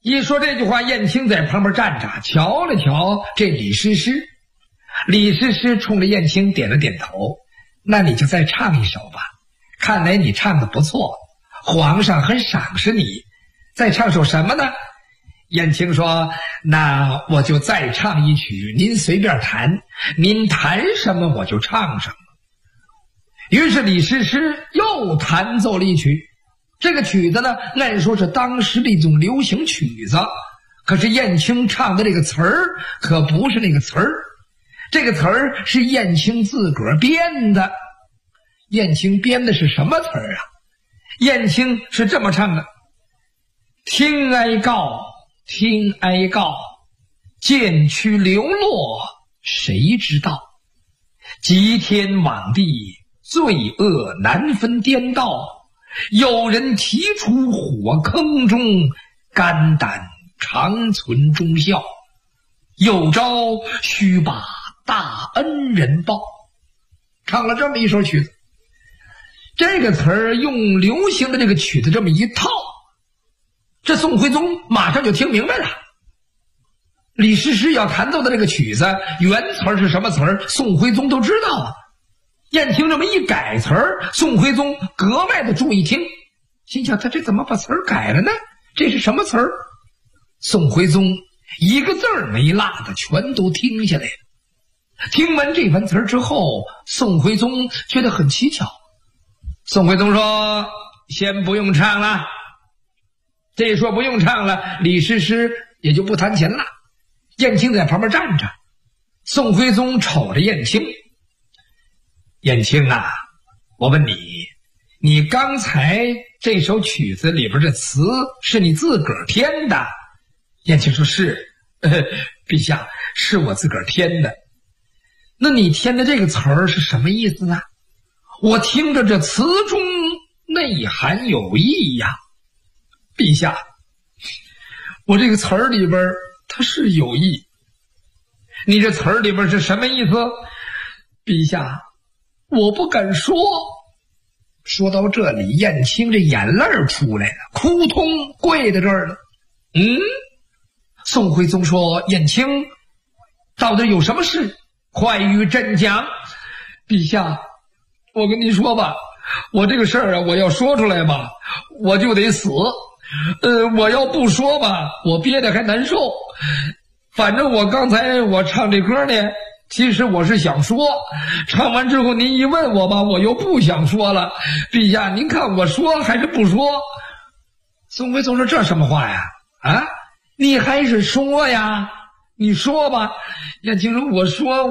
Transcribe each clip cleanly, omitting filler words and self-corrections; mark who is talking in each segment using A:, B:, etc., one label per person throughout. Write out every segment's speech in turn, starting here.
A: 一说这句话，燕青在旁边站着，瞧了瞧这李师师。李师师冲着燕青点了点头，那你就再唱一首吧，看来你唱得不错，皇上很赏识你。再唱首什么呢？燕青说，那我就再唱一曲，您随便弹，您弹什么我就唱什么。于是李师师又弹奏了一曲，这个曲子呢，按说是当时的一种流行曲子，可是燕青唱的这个词儿可不是那个词儿，这个词儿是燕青自个儿编的。燕青编的是什么词儿啊？燕青是这么唱的：听哀告，听哀告，渐趋流落谁知道？极天罔地，罪恶难分颠倒。有人提出火坑中，肝胆长存忠孝。有朝须把大恩人报。唱了这么一首曲子，这个词儿用流行的这个曲子这么一套，这宋徽宗马上就听明白了。李师师要弹奏的这个曲子原词儿是什么词儿，宋徽宗都知道啊。燕青这么一改词儿，宋徽宗格外的注意听，心想他这怎么把词儿改了呢？这是什么词儿？宋徽宗一个字儿没落的全都听下来了。听完这番词儿之后，宋徽宗觉得很蹊跷。宋徽宗说，先不用唱了。这一说不用唱了，李师师也就不弹琴了。燕青在旁边站着，宋徽宗瞅着燕青，燕青啊，我问你，你刚才这首曲子里边的词是你自个儿填的？燕青说是，陛下，是我自个儿填的。那你填的这个词儿是什么意思呢？我听着这词中内涵有意呀。陛下，我这个词儿里边它是有意。你这词儿里边是什么意思？陛下，我不敢说。说到这里，燕青这眼泪出来了，扑通跪在这儿了。宋徽宗说，燕青，到底有什么事？快与朕讲。陛下，我跟你说吧，我这个事儿啊，我要说出来吧，我就得死。我要不说吧，我憋得还难受。反正我刚才我唱这歌呢，其实我是想说，唱完之后您一问我吧，我又不想说了。陛下，您看我说还是不说？宋徽宗说，这什么话呀？啊，你还是说呀，你说吧。燕青说，我说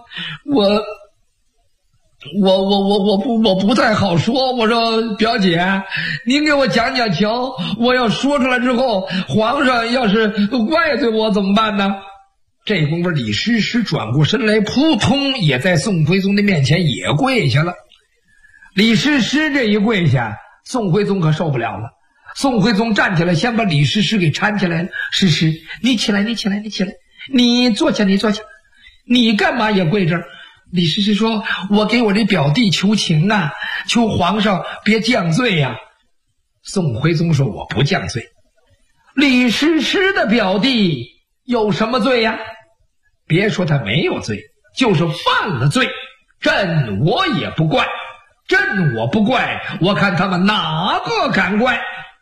A: 我不太好说。我说，表姐，您给我讲讲瞧，我要说出来之后，皇上要是怪罪我怎么办呢？这功夫李师师转过身来，扑通也在宋徽宗的面前也跪下了。李师师这一跪下，宋徽宗可受不了了。宋徽宗站起来，先把李师师给搀起来了。师师，你起来，你起来，你起来，你坐下，你坐下，你干嘛也跪这儿？李师师说，我给我这表弟求情啊，求皇上别降罪呀。宋徽宗说，我不降罪。李师师的表弟有什么罪呀？别说他没有罪，就是犯了罪，朕我也不怪，朕我不怪，我看他们哪个敢怪。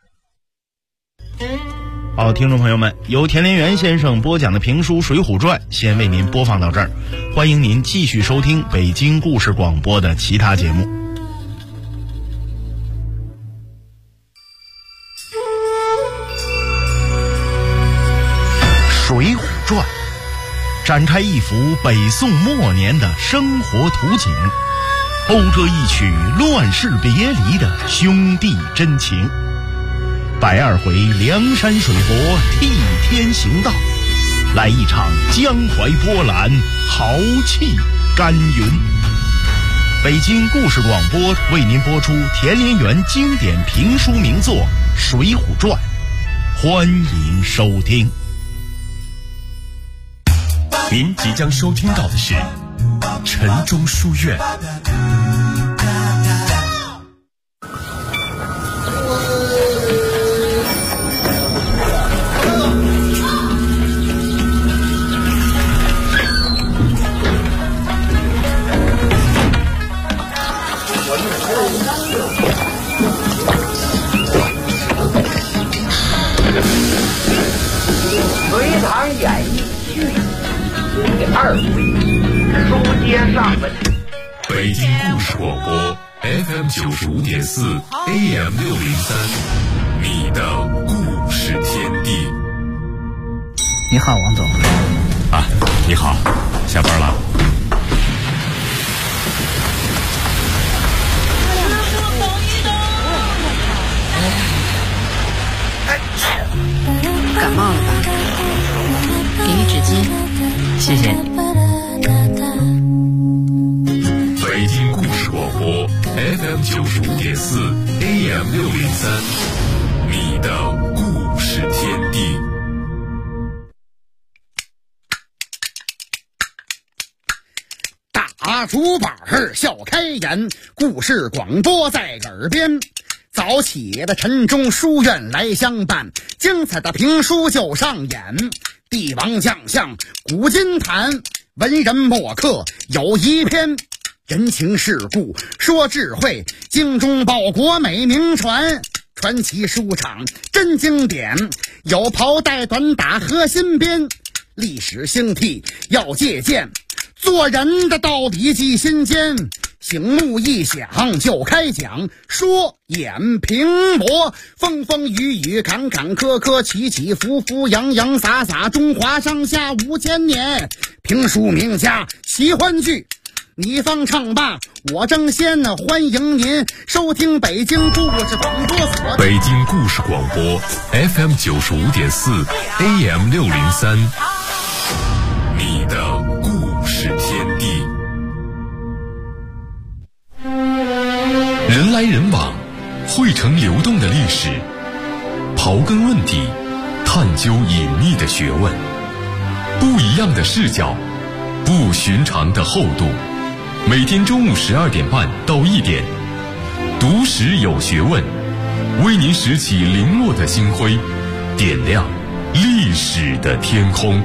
B: 好，听众朋友们，由田连元先生播讲的评书《水浒传》先为您播放到这儿，欢迎您继续收听北京故事广播的其他节目。《水浒传》展开一幅北宋末年的生活图景，勾勒一曲乱世别离的兄弟真情。120回梁山水泊替天行道，来一场江淮波澜，豪气干云。北京故事广播为您播出田连元经典评书名作《水浒传》，欢迎收听。
C: 您即将收听到的是城中书院。
D: 堂演艺剧第2回书接上文。
C: 北京故事广播 FM 95.4 AM 603，你的故事天地。
E: 你好，王总。
C: 啊，你好，下班了。
E: 感冒了吧？给你纸巾，谢谢你。
C: 北京故事广播 FM 95.4 AM 603，你的故事天地。
F: 大竹板笑开颜，故事广播在耳边。早起的晨钟书院来相伴，精彩的评书就上演。帝王将相古今谈，文人墨客有一篇。人情世故说智慧，精忠报国美名传。传奇书场真经典，有袍带短打和新编。历史兴替要借鉴，做人的道理记心间。醒目一响就开讲，说演评驳，风风雨雨坎坎坷坷，起起伏伏洋洋洒洒，中华上下5000年。评书名家喜欢剧，你方唱罢我争先，欢迎您收听北京故事广播所。
C: 北京故事广播 FM 95.4 AM 603，你的故事天地。人来人往，汇成流动的历史，刨根问底，探究隐秘的学问，不一样的视角，不寻常的厚度。每天中午12点半到1点，读史有学问，为您拾起零落的星辉，点亮历史的天空。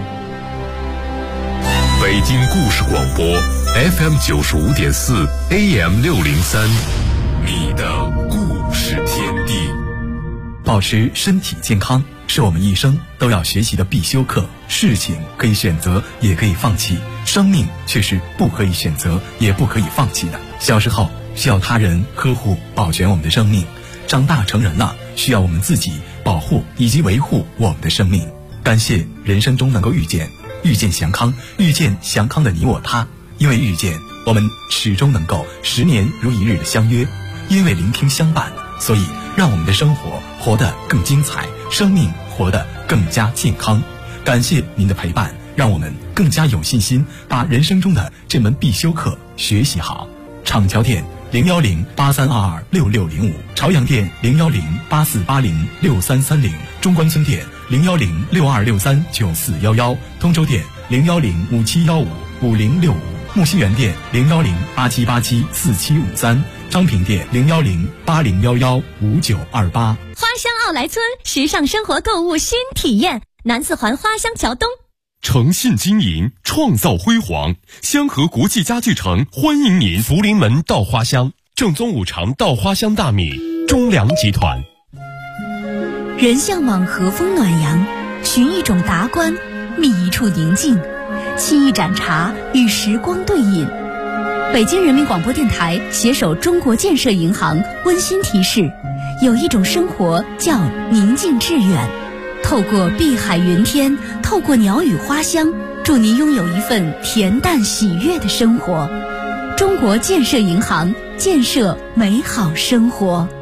C: 北京故事广播 FM 95.4 AM 603，你的故事天地。
G: 保持身体健康是我们一生都要学习的必修课。事情可以选择，也可以放弃，生命却是不可以选择，也不可以放弃的。小时候需要他人呵护保全我们的生命，长大成人了需要我们自己保护以及维护我们的生命。感谢人生中能够遇见祥康，遇见祥康的你我他。因为遇见，我们始终能够10年如一日的相约；因为聆听相伴，所以让我们的生活活得更精彩，生命活得更加健康。感谢您的陪伴，让我们更加有信心把人生中的这门必修课学习好。厂桥店01083226605，朝阳店01084806330，中关村店01062639411，通州店01057155065，木樨园店01087874753，昌平店01080115928。
H: 花乡奥莱村，时尚生活购物新体验，南四环花乡桥东。
C: 诚信经营，创造辉煌。香河国际家具城欢迎您，福临门到花乡，正宗五常到花乡大米，中粮集团。
H: 人向往和风暖阳，寻一种达观，觅一处宁静，沏一盏茶，与时光对饮。北京人民广播电台携手中国建设银行温馨提示：有一种生活叫宁静致远。透过碧海云天，透过鸟语花香，祝您拥有一份恬淡喜悦的生活。中国建设银行，建设美好生活。